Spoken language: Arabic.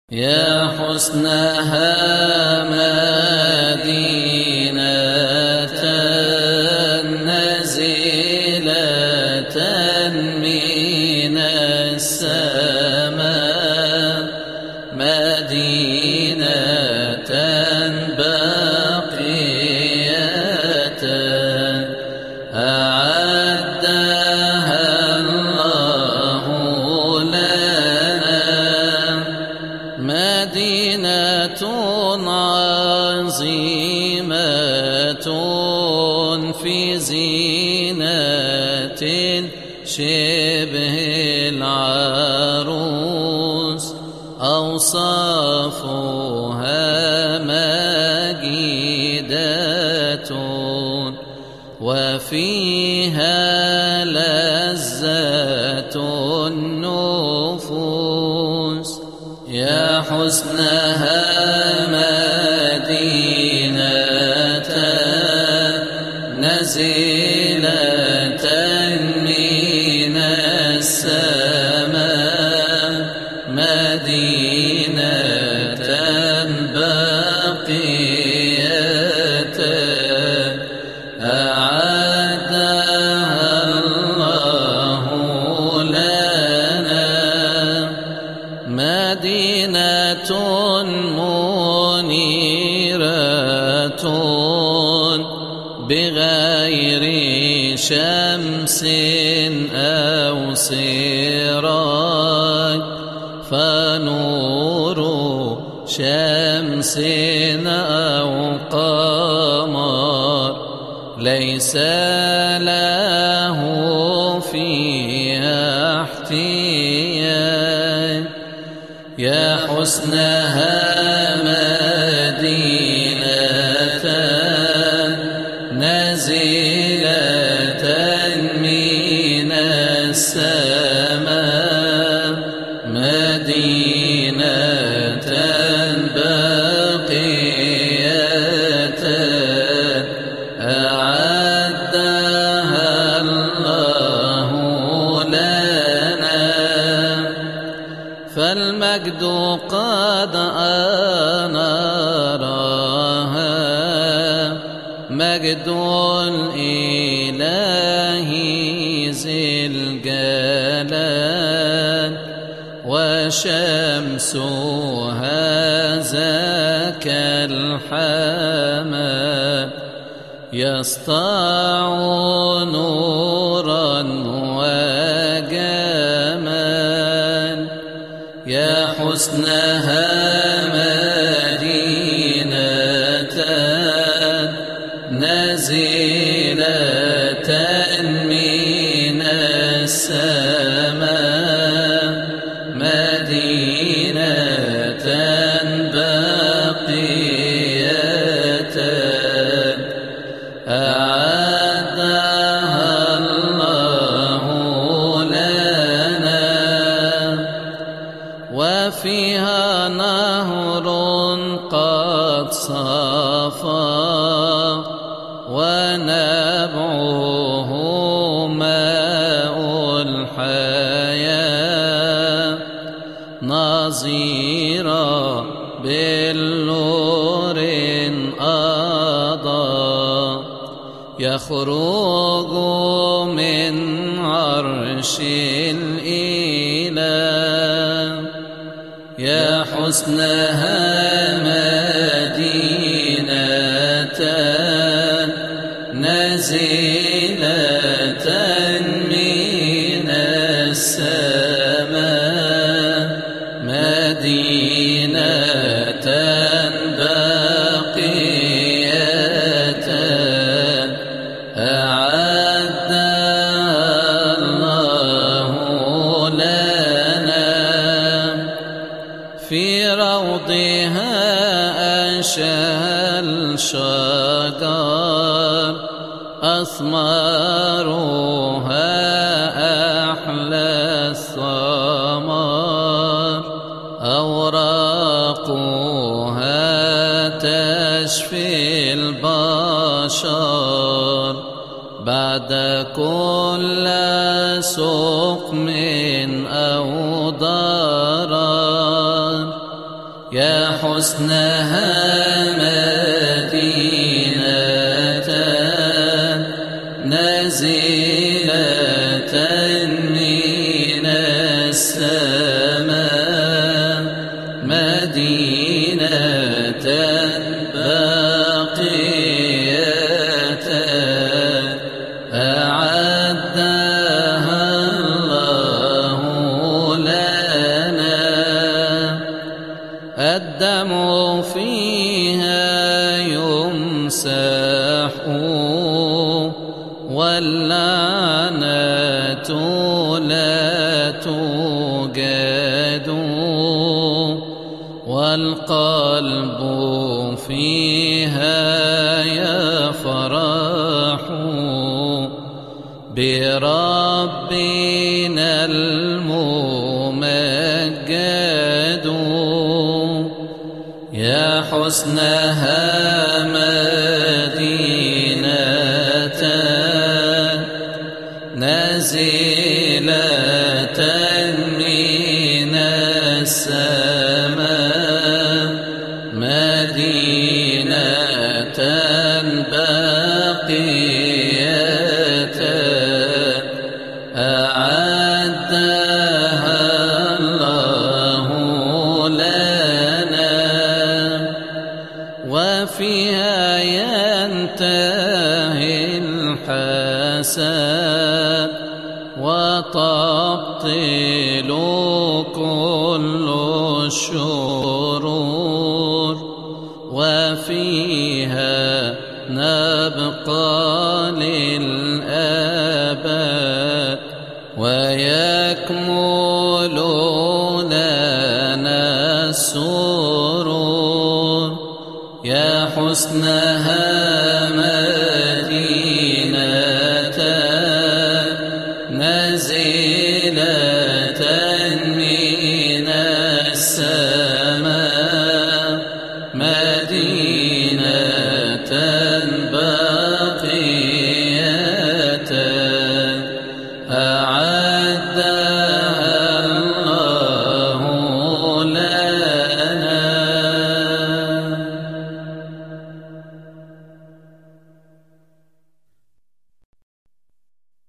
يا حسنها مدينة نازلة من السماء، مدينة باقية أعدها الله لنا، مدينة عظيمة في زينة شبه العروس، أوصافها مجيدة وفيها لذة النفوس. يا حسنها مدينة نازلة من السماء، مدينة باقية أعدها الله لنا، مدينة منيرة بغير شمس أو سراج، فنور شمس أو قمر ليس له فيها احتياج. يا حسنها مدينة نازلة من السماء، مدينة باقية أعدها الله لنا، فالمجد قد أنارها، مجد الإله ذي الجلال، وشمسها ذاك الحمام يسطع نورا وجمال. يا حسنها مدينة نازلة من السماء، مدينة باقية أعدها الله لنا، وفيها نهر قد صفى ونبعه ماء الحياة، نظيرا بالنور أضاء، يخرج من عرش الإله. يا حسنها مدينة نازلة من السماء، مدينة باقية أعدها الله لنا، في روضها أنشأ الشجر، أثمارها أحلى الثمار، أوراقها تشفي البشر، بعد كل سقم أو ضرر. يا حسنها مدينة نازلة من السماء، مدينة باقية أعدها الله لنا. الدم فيها يمسح واللعنة لا توجد، والقلب فيها يفرح بربنا الممجد. يا حسنها مدينة نازلة من السماء، مدينة باقية أعدها الله لنا. وفيها ينتهي الحسد وتبطل كل الشرور، وفيها نبقى للأبد ويكمل لنا السرور. يا حسنها